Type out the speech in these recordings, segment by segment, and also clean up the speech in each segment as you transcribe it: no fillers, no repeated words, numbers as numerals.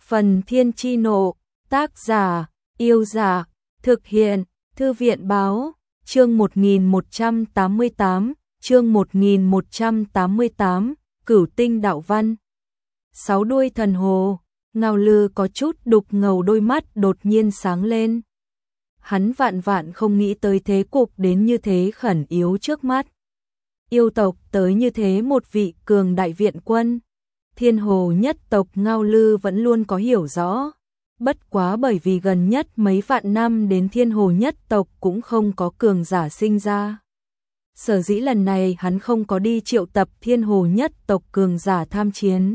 Phần Thiên Chi Nộ, tác giả, Yêu Giả, thực hiện, Thư viện Báo, chương 1188, chương 1188, Cửu Tinh Đạo Văn. Sáu đuôi thần hồ, Ngao Lư có chút đục ngầu đôi mắt đột nhiên sáng lên. Hắn vạn vạn không nghĩ tới thế cục đến như thế khẩn yếu trước mắt. Yêu tộc tới như thế một vị cường đại viện quân. Thiên hồ nhất tộc Ngao Lư vẫn luôn có hiểu rõ. Bất quá bởi vì gần nhất mấy vạn năm đến thiên hồ nhất tộc cũng không có cường giả sinh ra. Sở dĩ lần này hắn không có đi triệu tập thiên hồ nhất tộc cường giả tham chiến.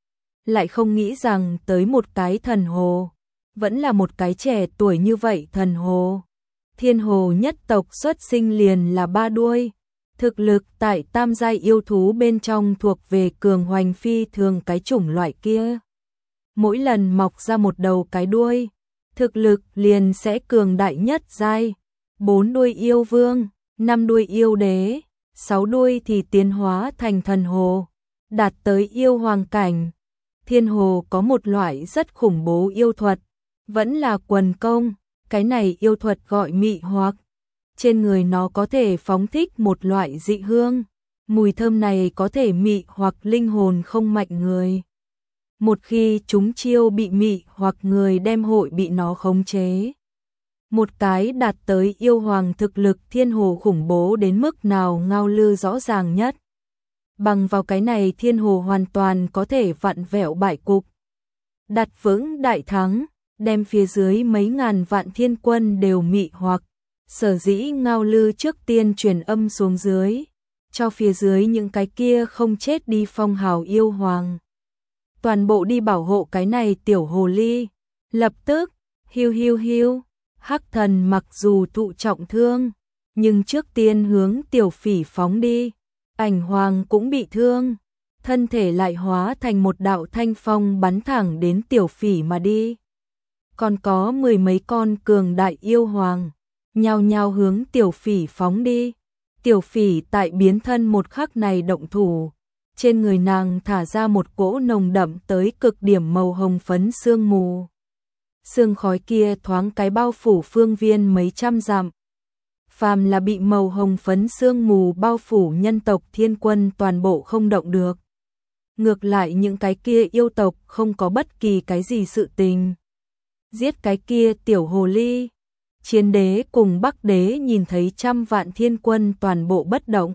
Lại không nghĩ rằng tới một cái thần hồ, vẫn là một cái trẻ tuổi như vậy thần hồ. Thiên hồ nhất tộc xuất sinh liền là ba đuôi. Thực lực tại tam giai yêu thú bên trong thuộc về cường hoành phi thường cái chủng loại kia. Mỗi lần mọc ra một đầu cái đuôi, thực lực liền sẽ cường đại nhất giai. 4 đuôi yêu vương, 5 đuôi yêu đế, 6 đuôi thì tiến hóa thành thần hồ, đạt tới yêu hoàng cảnh. Thiên hồ có một loại rất khủng bố yêu thuật, vẫn là quần công, cái này yêu thuật gọi mị hoặc. Trên người nó có thể phóng thích một loại dị hương, mùi thơm này có thể mị hoặc linh hồn không mạnh người. Một khi chúng chiêu bị mị hoặc người đem hội bị nó khống chế. Một cái đạt tới yêu hoàng thực lực thiên hồ khủng bố đến mức nào Ngao Lư rõ ràng nhất. Bằng vào cái này thiên hồ hoàn toàn có thể vặn vẹo bại cục. Đặt vững đại thắng, đem phía dưới mấy ngàn vạn thiên quân đều mị hoặc. Sở dĩ Ngao Lư trước tiên truyền âm xuống dưới, cho phía dưới những cái kia không chết đi phong hào yêu hoàng. Toàn bộ đi bảo hộ cái này tiểu hồ ly. Lập tức, hiu hiu hiu, Hắc Thần mặc dù thụ trọng thương, nhưng trước tiên hướng tiểu phỉ phóng đi. Ảnh hoàng cũng bị thương, thân thể lại hóa thành một đạo thanh phong bắn thẳng đến tiểu phỉ mà đi. Còn có 10 mấy con cường đại yêu hoàng nhao nhao hướng tiểu phỉ phóng đi. Tiểu phỉ tại biến thân một khắc này động thủ, trên người nàng thả ra một cỗ nồng đậm tới cực điểm màu hồng phấn sương mù. Sương khói kia thoáng cái bao phủ phương viên mấy trăm dặm. Phàm là bị màu hồng phấn sương mù bao phủ nhân tộc thiên quân toàn bộ không động được. Ngược lại những cái kia yêu tộc không có bất kỳ cái gì sự tình. Giết cái kia tiểu hồ ly. Chiến đế cùng Bắc đế nhìn thấy trăm vạn thiên quân toàn bộ bất động.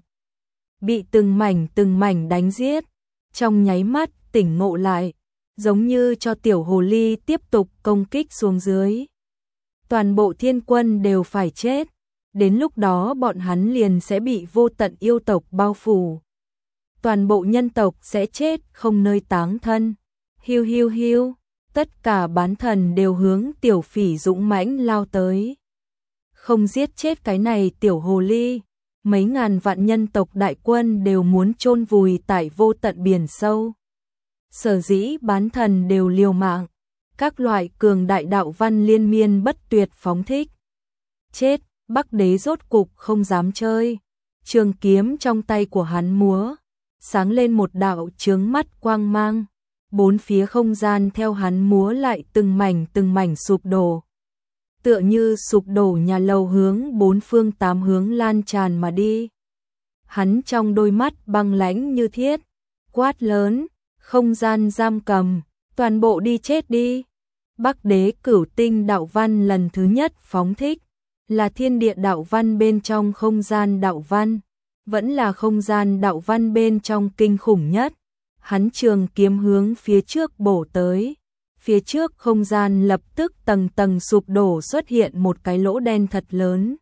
Bị từng mảnh đánh giết. Trong nháy mắt tỉnh ngộ lại. Giống như cho tiểu hồ ly tiếp tục công kích xuống dưới. Toàn bộ thiên quân đều phải chết. Đến lúc đó bọn hắn liền sẽ bị vô tận yêu tộc bao phủ. Toàn bộ nhân tộc sẽ chết không nơi táng thân. Hiu hiu hiu. Tất cả bán thần đều hướng tiểu phỉ dũng mãnh lao tới. Không giết chết cái này tiểu hồ ly, mấy ngàn vạn nhân tộc đại quân đều muốn chôn vùi tại vô tận biển sâu. Sở dĩ bán thần đều liều mạng, các loại cường đại đạo văn liên miên bất tuyệt phóng thích. Chết, Bắc đế rốt cục không dám chơi. Trường kiếm trong tay của hắn múa, sáng lên một đạo chướng mắt quang mang. Bốn phía không gian theo hắn múa lại từng mảnh sụp đổ. Tựa như sụp đổ nhà lầu hướng bốn phương tám hướng lan tràn mà đi. Hắn trong đôi mắt băng lãnh như thiết, quát lớn, không gian giam cầm, toàn bộ đi chết đi. Bắc đế cửu tinh đạo văn lần thứ nhất phóng thích, là thiên địa đạo văn bên trong không gian đạo văn, vẫn là không gian đạo văn bên trong kinh khủng nhất. Hắn trường kiếm hướng phía trước bổ tới. Phía trước không gian lập tức tầng tầng sụp đổ, xuất hiện một cái lỗ đen thật lớn.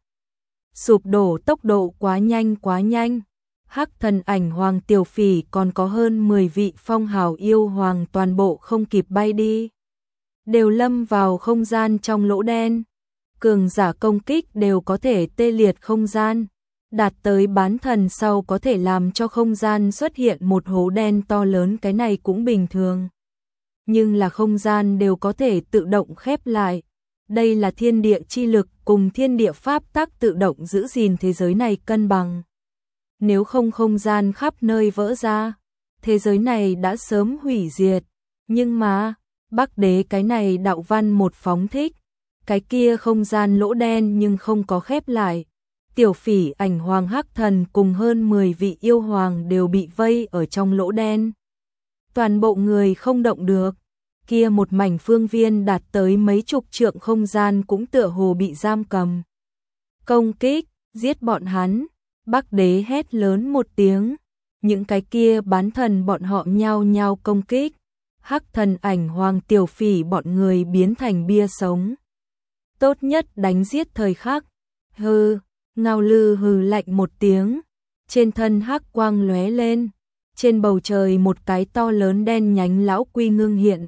Sụp đổ tốc độ quá nhanh. Hắc Thần ảnh hoàng tiểu phỉ còn có hơn 10 vị phong hào yêu hoàng toàn bộ không kịp bay đi. Đều lâm vào không gian trong lỗ đen. Cường giả công kích đều có thể tê liệt không gian. Đạt tới bán thần sau có thể làm cho không gian xuất hiện một hố đen to lớn, cái này cũng bình thường. Nhưng là không gian đều có thể tự động khép lại. Đây là thiên địa chi lực cùng thiên địa pháp tắc tự động giữ gìn thế giới này cân bằng. Nếu không không gian khắp nơi vỡ ra, thế giới này đã sớm hủy diệt. Nhưng mà, Bắc Đế cái này đạo văn một phóng thích, cái kia không gian lỗ đen nhưng không có khép lại. Tiểu Phỉ, Ảnh Hoàng, Hắc Thần cùng hơn 10 vị yêu hoàng đều bị vây ở trong lỗ đen. Toàn bộ người không động được, kia một mảnh phương viên đạt tới mấy chục trượng không gian cũng tựa hồ bị giam cầm. Công kích, giết bọn hắn, Bắc Đế hét lớn một tiếng, những cái kia bán thần bọn họ nhao nhao công kích, Hắc Thần, Ảnh Hoàng, Tiểu Phỉ bọn người biến thành bia sống. Tốt nhất đánh giết thời khắc. Hừ, Ngao Lư hừ lạnh một tiếng, trên thân hắc quang lóe lên, trên bầu trời một cái to lớn đen nhánh lão quy ngưng hiện.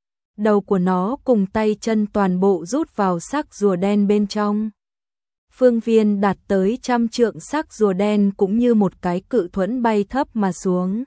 Đầu của nó cùng tay chân toàn bộ rút vào xác rùa đen bên trong. Phương viên đạt tới 100 trượng xác rùa đen cũng như một cái cự thuẫn bay thấp mà xuống,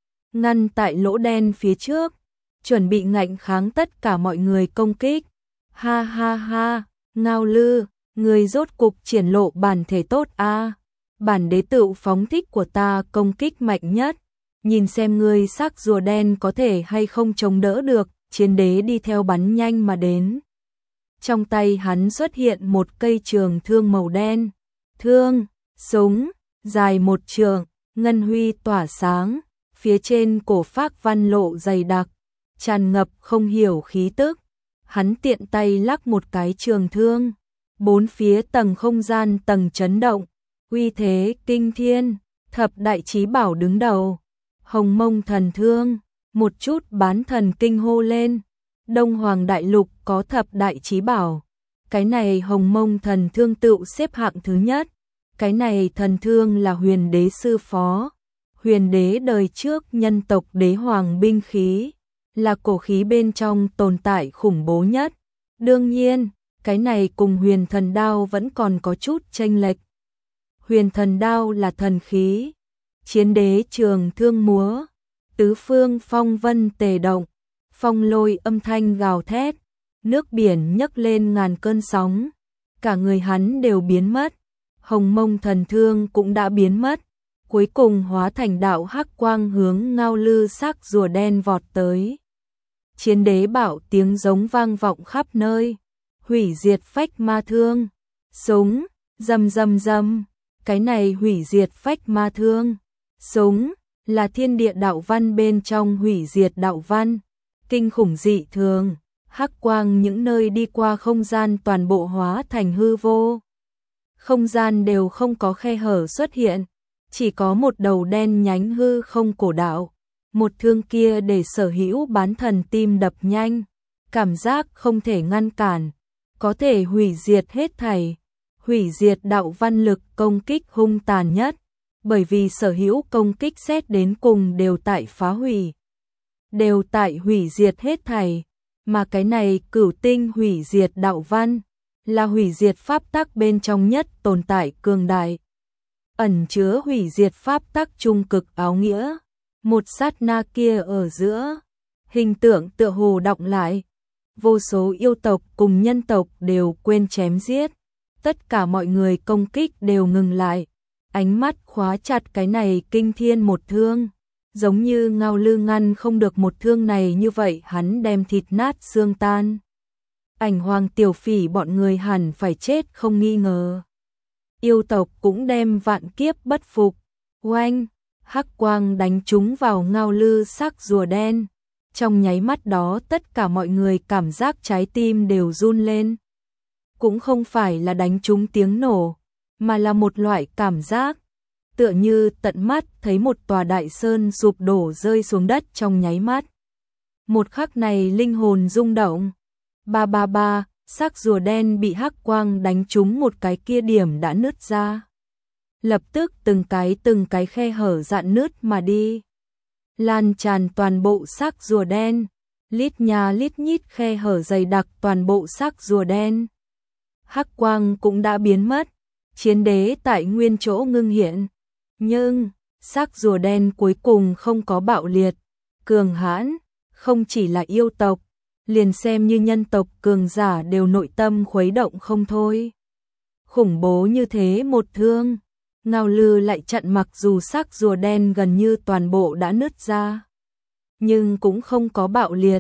ngăn tại lỗ đen phía trước, chuẩn bị ngạnh kháng tất cả mọi người công kích. Ha ha ha, Ngao Lư, người rốt cục triển lộ bản thể tốt a. Bản đế tự phóng thích của ta công kích mạnh nhất, nhìn xem ngươi xác rùa đen có thể hay không chống đỡ được. Chiến đế đi theo bắn nhanh mà đến. Trong tay hắn xuất hiện một cây trường thương màu đen. Thương, súng, dài 1 trượng, ngân huy tỏa sáng, phía trên cổ phác văn lộ dày đặc, tràn ngập không hiểu khí tức. Hắn tiện tay lắc một cái trường thương, bốn phía tầng không gian tầng chấn động, uy thế kinh thiên, thập đại chí bảo đứng đầu. Hồng Mông thần thương, một chút bán thần kinh hô lên. Đông Hoàng đại lục có thập đại chí bảo, cái này Hồng Mông thần thương tự xếp hạng thứ nhất. Cái này thần thương là Huyền Đế sư phó, Huyền Đế đời trước nhân tộc đế hoàng binh khí, là cổ khí bên trong tồn tại khủng bố nhất. Đương nhiên, cái này cùng Huyền Thần Đao vẫn còn có chút chênh lệch. Huyền Thần Đao là thần khí, Chiến đế trường thương múa, tứ phương phong vân tề động, phong lôi âm thanh gào thét, nước biển nhấc lên ngàn cơn sóng, cả người hắn đều biến mất. Hồng Mông thần thương cũng đã biến mất, cuối cùng hóa thành đạo hắc quang hướng Ngao Lư xác rùa đen vọt tới. Chiến đế bảo tiếng giống vang vọng khắp nơi, hủy diệt phách ma thương, súng, rầm rầm rầm, cái này hủy diệt phách ma thương, súng, là thiên địa đạo văn bên trong hủy diệt đạo văn, kinh khủng dị thường, hắc quang những nơi đi qua không gian toàn bộ hóa thành hư vô. Không gian đều không có khe hở xuất hiện, chỉ có một đầu đen nhánh hư không cổ đạo. Một thương kia để sở hữu bán thần tim đập nhanh, cảm giác không thể ngăn cản, có thể hủy diệt hết thảy, hủy diệt đạo văn lực công kích hung tàn nhất, bởi vì sở hữu công kích xét đến cùng đều tại phá hủy, đều tại hủy diệt hết thảy, mà cái này cửu tinh hủy diệt đạo văn, là hủy diệt pháp tắc bên trong nhất tồn tại cường đại, ẩn chứa hủy diệt pháp tắc trung cực áo nghĩa. Một sát na kia ở giữa, hình tượng tựa hồ đọng lại, vô số yêu tộc cùng nhân tộc đều quên chém giết, tất cả mọi người công kích đều ngừng lại, ánh mắt khóa chặt cái này kinh thiên một thương, giống như Ngao Lư ngăn không được một thương này như vậy hắn đem thịt nát xương tan. Ảnh Hoàng Tiểu Phỉ bọn người hẳn phải chết không nghi ngờ. Yêu tộc cũng đem vạn kiếp bất phục, oanh! Hắc quang đánh trúng vào Ngao Lư xác rùa đen. Trong nháy mắt đó tất cả mọi người cảm giác trái tim đều run lên. Cũng không phải là đánh trúng tiếng nổ, mà là một loại cảm giác, tựa như tận mắt thấy một tòa đại sơn sụp đổ rơi xuống đất trong nháy mắt. Một khắc này linh hồn rung động. Ba ba ba, xác rùa đen bị hắc quang đánh trúng một cái kia điểm đã nứt ra. Lập tức từng cái khe hở dạn nứt mà đi, lan tràn toàn bộ xác rùa đen, lít nhà lít nhít khe hở dày đặc toàn bộ xác rùa đen. Hắc quang cũng đã biến mất, chiến đế tại nguyên chỗ ngưng hiện, nhưng xác rùa đen cuối cùng không có bạo liệt, cường hãn, không chỉ là yêu tộc, liền xem như nhân tộc cường giả đều nội tâm khuấy động không thôi. Khủng bố như thế một thương, Ngao Lư lại chặn, mặc dù xác rùa đen gần như toàn bộ đã nứt ra, nhưng cũng không có bạo liệt,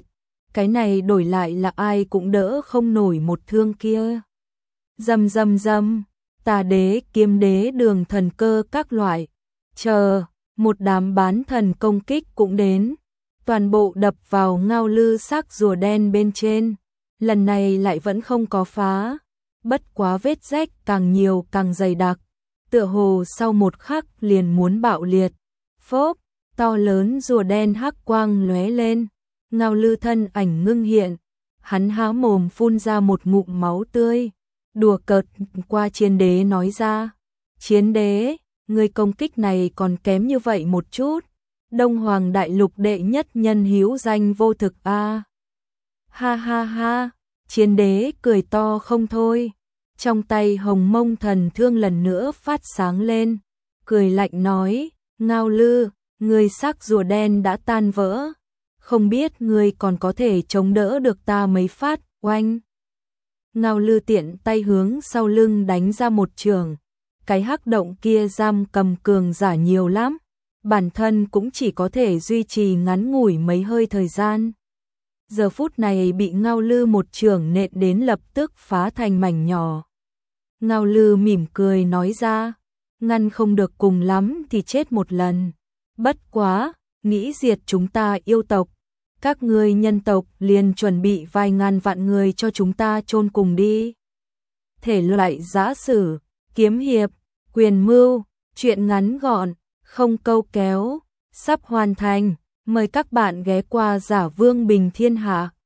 cái này đổi lại là ai cũng đỡ không nổi một thương kia. Rầm rầm rầm, Tà đế, Kiếm đế, Đường thần cơ các loại, chờ, một đám bán thần công kích cũng đến, toàn bộ đập vào Ngao Lư xác rùa đen bên trên, lần này lại vẫn không có phá, bất quá vết rách càng nhiều càng dày đặc, tựa hồ sau một khắc liền muốn bạo liệt. Phốp, to lớn rùa đen hắc quang lóe lên, Ngao Lư thân ảnh ngưng hiện, hắn há mồm phun ra một ngụm máu tươi, đùa cợt qua Chiến đế nói ra, Chiến đế, người công kích này còn kém như vậy một chút, Đông Hoàng đại lục đệ nhất nhân hữu danh vô thực a. Ha ha ha, Chiến đế cười to không thôi, trong tay Hồng Mông thần thương lần nữa phát sáng lên, cười lạnh nói, Ngao Lư, người xác rùa đen đã tan vỡ, không biết người còn có thể chống đỡ được ta mấy phát. Oanh. Ngao Lư tiện tay hướng sau lưng đánh ra một trường, cái hắc động kia giam cầm cường giả nhiều lắm, bản thân cũng chỉ có thể duy trì ngắn ngủi mấy hơi thời gian. Giờ phút này bị Ngao Lư một trường nện đến lập tức phá thành mảnh nhỏ. Ngao Lư mỉm cười nói ra, ngăn không được cùng lắm thì chết một lần. Bất quá, nghĩ diệt chúng ta yêu tộc, các ngươi nhân tộc liền chuẩn bị vài ngàn vạn người cho chúng ta chôn cùng đi. Thể loại giã sử, kiếm hiệp, quyền mưu, truyện ngắn gọn, không câu kéo, sắp hoàn thành. Mời các bạn ghé qua Giả Vương Bình Thiên Hạ.